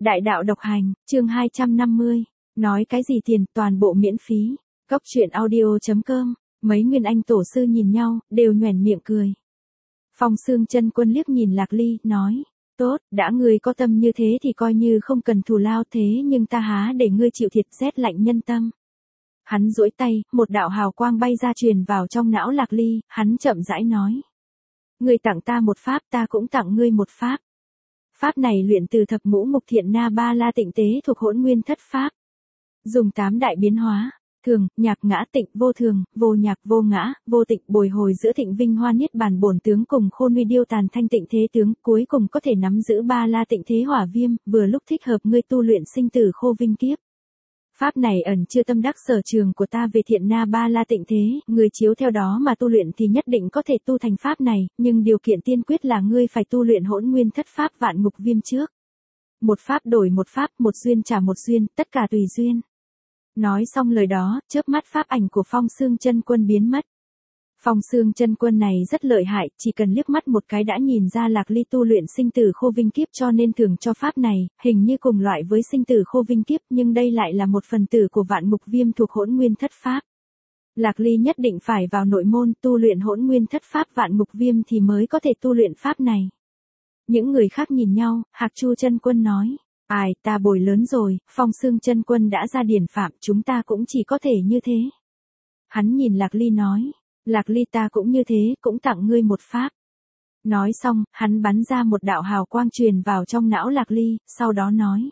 Đại đạo độc hành, chương 250. Nói cái gì tiền, toàn bộ miễn phí. Cốc truyện audio.com. Mấy nguyên anh tổ sư nhìn nhau, đều nhoẻn miệng cười. Phong Xương Chân Quân liếc nhìn Lạc Ly, nói. Tốt, đã ngươi có tâm như thế thì coi như không cần thù lao thế, nhưng ta há để ngươi chịu thiệt rét lạnh nhân tâm. Hắn duỗi tay, một đạo hào quang bay ra truyền vào trong não Lạc Ly, hắn chậm rãi nói. Ngươi tặng ta một pháp, ta cũng tặng ngươi một pháp. Pháp này luyện từ thập ngũ mục thiện na ba la tịnh tế thuộc hỗn nguyên thất pháp. Dùng 8 đại biến hóa, thường, nhạc ngã tịnh, vô thường, vô nhạc, vô ngã, vô tịnh, bồi hồi giữa thịnh vinh hoa niết bàn bổn tướng cùng khôn nguy điêu tàn thanh tịnh thế tướng, cuối cùng có thể nắm giữ ba la tịnh thế hỏa viêm, vừa lúc thích hợp ngươi tu luyện sinh tử khô vinh kiếp. Pháp này ẩn chưa tâm đắc sở trường của ta về thiện na ba la tịnh thế, người chiếu theo đó mà tu luyện thì nhất định có thể tu thành pháp này, nhưng điều kiện tiên quyết là ngươi phải tu luyện hỗn nguyên thất pháp vạn ngục viêm trước. Một pháp đổi một pháp, một duyên trả một duyên, tất cả tùy duyên. Nói xong lời đó, chớp mắt pháp ảnh của Phong Xương Chân Quân biến mất. Phong Xương Chân Quân này rất lợi hại, chỉ cần liếc mắt một cái đã nhìn ra Lạc Ly tu luyện sinh tử khô vinh kiếp cho nên thưởng cho pháp này, hình như cùng loại với sinh tử khô vinh kiếp nhưng đây lại là một phần tử của vạn ngục viêm thuộc hỗn nguyên thất pháp. Lạc Ly nhất định phải vào nội môn tu luyện hỗn nguyên thất pháp vạn ngục viêm thì mới có thể tu luyện pháp này. Những người khác nhìn nhau, Hạc Chu Chân Quân nói. Ai, ta bồi lớn rồi, Phong Xương Chân Quân đã ra điển phạm, chúng ta cũng chỉ có thể như thế. Hắn nhìn Lạc Ly nói. Lạc Ly ta cũng như thế, cũng tặng ngươi một pháp. Nói xong, hắn bắn ra một đạo hào quang truyền vào trong não Lạc Ly, sau đó nói.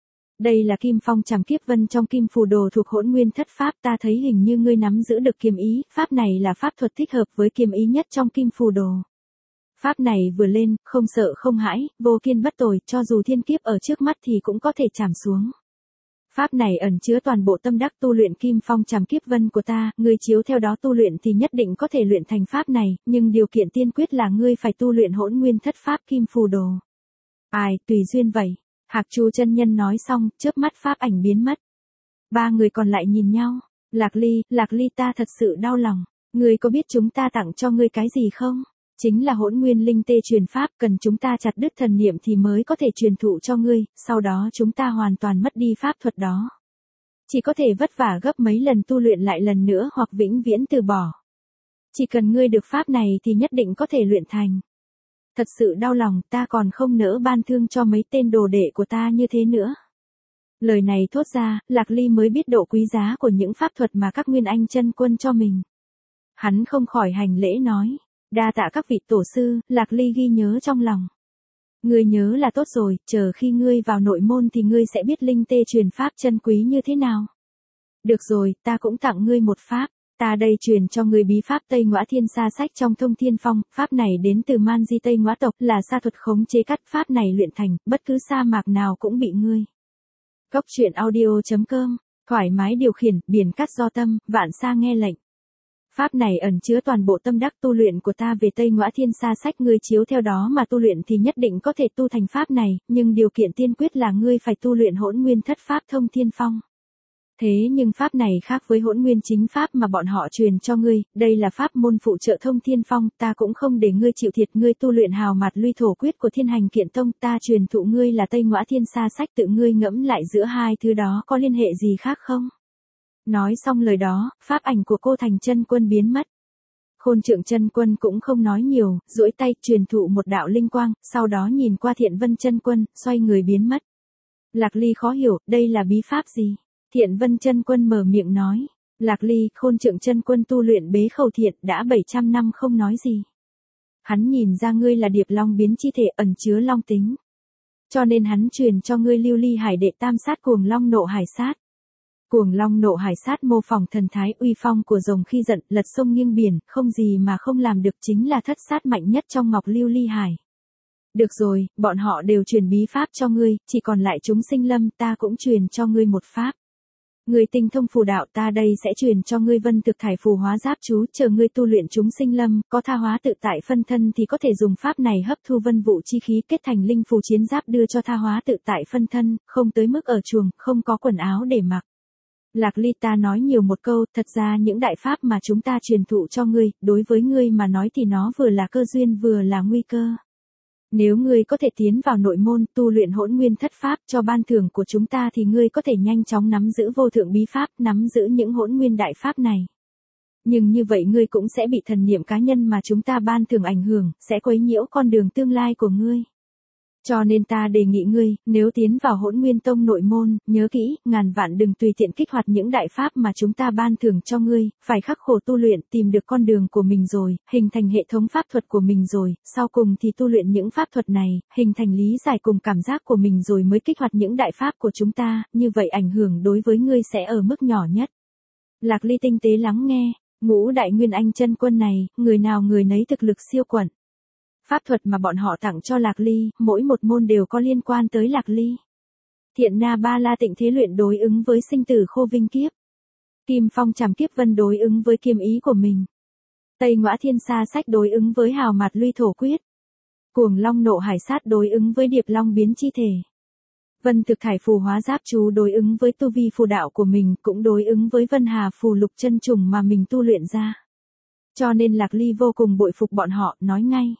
Đây là Kim Phong Trảm Kiếp Vân trong Kim Phù Đồ thuộc hỗn nguyên thất pháp, ta thấy hình như ngươi nắm giữ được kiếm ý, pháp này là pháp thuật thích hợp với kiếm ý nhất trong Kim Phù Đồ. Pháp này vừa lên, không sợ không hãi, vô kiên bất tồi, cho dù thiên kiếp ở trước mắt thì cũng có thể trảm xuống. Pháp này ẩn chứa toàn bộ tâm đắc tu luyện Kim Phong Trảm Kiếp Vân của ta, ngươi chiếu theo đó tu luyện thì nhất định có thể luyện thành pháp này, nhưng điều kiện tiên quyết là ngươi phải tu luyện hỗn nguyên thất pháp Kim Phù Đồ. Ai, tùy duyên vậy. Hạc Chu chân nhân nói xong, chớp mắt pháp ảnh biến mất. Ba người còn lại nhìn nhau. Lạc Ly ta thật sự đau lòng. Ngươi có biết chúng ta tặng cho ngươi cái gì không? Chính là hỗn nguyên linh tê truyền pháp, cần chúng ta chặt đứt thần niệm thì mới có thể truyền thụ cho ngươi, sau đó chúng ta hoàn toàn mất đi pháp thuật đó. Chỉ có thể vất vả gấp mấy lần tu luyện lại lần nữa hoặc vĩnh viễn từ bỏ. Chỉ cần ngươi được pháp này thì nhất định có thể luyện thành. Thật sự đau lòng, ta còn không nỡ ban thương cho mấy tên đồ đệ của ta như thế nữa. Lời này thốt ra, Lạc Ly mới biết độ quý giá của những pháp thuật mà các nguyên anh chân quân cho mình. Hắn không khỏi hành lễ nói. Đa tạ các vị tổ sư, Lạc Ly ghi nhớ trong lòng. Ngươi nhớ là tốt rồi, chờ khi ngươi vào nội môn thì ngươi sẽ biết linh tê truyền pháp chân quý như thế nào. Được rồi, ta cũng tặng ngươi một pháp. Ta đây truyền cho ngươi bí pháp Tây Ngõa Thiên Sa sách trong Thông Thiên Phong, pháp này đến từ Man Di Tây Ngõa tộc, là sa thuật khống chế cắt, pháp này luyện thành, bất cứ sa mạc nào cũng bị ngươi. Cốc truyện audio.com, thoải mái điều khiển, biển cắt do tâm, vạn sa nghe lệnh. Pháp này ẩn chứa toàn bộ tâm đắc tu luyện của ta về Tây Ngõa Thiên Sa sách, ngươi chiếu theo đó mà tu luyện thì nhất định có thể tu thành pháp này, nhưng điều kiện tiên quyết là ngươi phải tu luyện hỗn nguyên thất pháp Thông Thiên Phong. Thế nhưng pháp này khác với hỗn nguyên chính pháp mà bọn họ truyền cho ngươi, đây là pháp môn phụ trợ Thông Thiên Phong, ta cũng không để ngươi chịu thiệt, ngươi tu luyện hào mạt luy thổ quyết của Thiên Hành Kiện Tông, ta truyền thụ ngươi là Tây Ngõa Thiên Sa sách, tự ngươi ngẫm lại giữa hai thứ đó có liên hệ gì khác không? Nói xong lời đó, pháp ảnh của Cô Thành Chân Quân biến mất. Khôn Trượng Chân Quân cũng không nói nhiều, duỗi tay truyền thụ một đạo linh quang, sau đó nhìn qua Thiện Vân Chân Quân, xoay người biến mất. Lạc Ly khó hiểu, đây là bí pháp gì? Thiện Vân Chân Quân mở miệng nói. Lạc Ly, Khôn Trượng Chân Quân tu luyện bế khẩu thiện đã 700 năm không nói gì. Hắn nhìn ra ngươi là điệp long biến chi thể ẩn chứa long tính. Cho nên hắn truyền cho ngươi Lưu Ly Hải Đệ Tam Sát Cuồng Long Nộ Hải Sát. Cuồng Long Nộ Hải Sát mô phỏng thần thái uy phong của rồng khi giận, lật sông nghiêng biển, không gì mà không làm được, chính là thất sát mạnh nhất trong Ngọc Lưu Ly Hải. Được rồi, bọn họ đều truyền bí pháp cho ngươi, chỉ còn lại chúng sinh lâm, ta cũng truyền cho ngươi một pháp. Ngươi tinh thông phù đạo, ta đây sẽ truyền cho ngươi Vân Thực Thải Phù Hóa Giáp chú, chờ ngươi tu luyện chúng sinh lâm, có tha hóa tự tại phân thân thì có thể dùng pháp này hấp thu vân vụ chi khí kết thành linh phù chiến giáp đưa cho tha hóa tự tại phân thân, không tới mức ở chuồng, không có quần áo để mặc. Lạc Ly ta nói nhiều một câu, thật ra những đại pháp mà chúng ta truyền thụ cho ngươi, đối với ngươi mà nói thì nó vừa là cơ duyên vừa là nguy cơ. Nếu ngươi có thể tiến vào nội môn tu luyện hỗn nguyên thất pháp cho ban thưởng của chúng ta thì ngươi có thể nhanh chóng nắm giữ vô thượng bí pháp, nắm giữ những hỗn nguyên đại pháp này. Nhưng như vậy ngươi cũng sẽ bị thần niệm cá nhân mà chúng ta ban thưởng ảnh hưởng, sẽ quấy nhiễu con đường tương lai của ngươi. Cho nên ta đề nghị ngươi, nếu tiến vào Hỗn Nguyên Tông nội môn, nhớ kỹ, ngàn vạn đừng tùy tiện kích hoạt những đại pháp mà chúng ta ban thưởng cho ngươi, phải khắc khổ tu luyện, tìm được con đường của mình rồi, hình thành hệ thống pháp thuật của mình rồi, sau cùng thì tu luyện những pháp thuật này, hình thành lý giải cùng cảm giác của mình rồi mới kích hoạt những đại pháp của chúng ta, như vậy ảnh hưởng đối với ngươi sẽ ở mức nhỏ nhất. Lạc Ly tinh tế lắng nghe, Ngũ Đại Nguyên Anh chân quân này, người nào người nấy thực lực siêu quần. Pháp thuật mà bọn họ tặng cho Lạc Ly, mỗi một môn đều có liên quan tới Lạc Ly. Thiện Na Ba La Tịnh Thế Luyện đối ứng với sinh tử khô vinh kiếp. Kim Phong Trảm Kiếp Vân đối ứng với kiếm ý của mình. Tây Ngõa Thiên Sa Sách đối ứng với Hào Mạt Luy Thổ Quyết. Cuồng Long Nộ Hải Sát đối ứng với Điệp Long Biến Chi Thể. Vân Thực Thải Phù Hóa Giáp Chú đối ứng với tu vi phù đạo của mình, cũng đối ứng với Vân Hà Phù Lục chân trùng mà mình tu luyện ra. Cho nên Lạc Ly vô cùng bội phục bọn họ, nói ngay.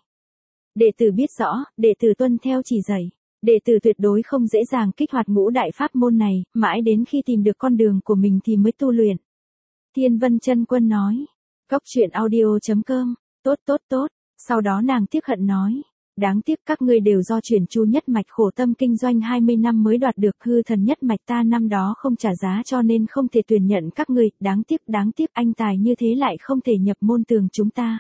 Đệ tử biết rõ, đệ tử tuân theo chỉ dạy. Đệ tử tuyệt đối không dễ dàng kích hoạt ngũ đại pháp môn này, mãi đến khi tìm được con đường của mình thì mới tu luyện. Thiên Vân Chân Quân nói. Cốc truyện audio.com. Tốt. Sau đó nàng tiếc hận nói. Đáng tiếc các ngươi đều do chuyển chu nhất mạch khổ tâm kinh doanh 20 năm mới đoạt được, hư thần nhất mạch ta năm đó không trả giá cho nên không thể tuyển nhận các ngươi, đáng tiếc anh tài như thế lại không thể nhập môn tường chúng ta.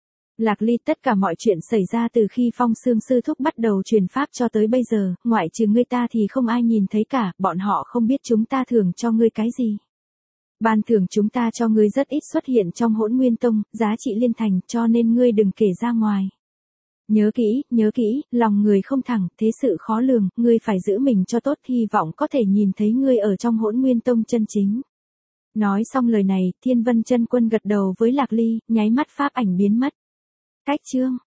Lạc Ly, tất cả mọi chuyện xảy ra từ khi Phong Xương sư thúc bắt đầu truyền pháp cho tới bây giờ, ngoại trừ ngươi ta thì không ai nhìn thấy cả, bọn họ không biết chúng ta thưởng cho ngươi cái gì. Ban thưởng chúng ta cho ngươi rất ít xuất hiện trong Hỗn Nguyên Tông, giá trị liên thành, cho nên ngươi đừng kể ra ngoài. Nhớ kỹ, lòng người không thẳng, thế sự khó lường, ngươi phải giữ mình cho tốt, hy vọng có thể nhìn thấy ngươi ở trong Hỗn Nguyên Tông chân chính. Nói xong lời này, Thiên Vân Chân Quân gật đầu với Lạc Ly, nháy mắt pháp ảnh biến mất. Cách chương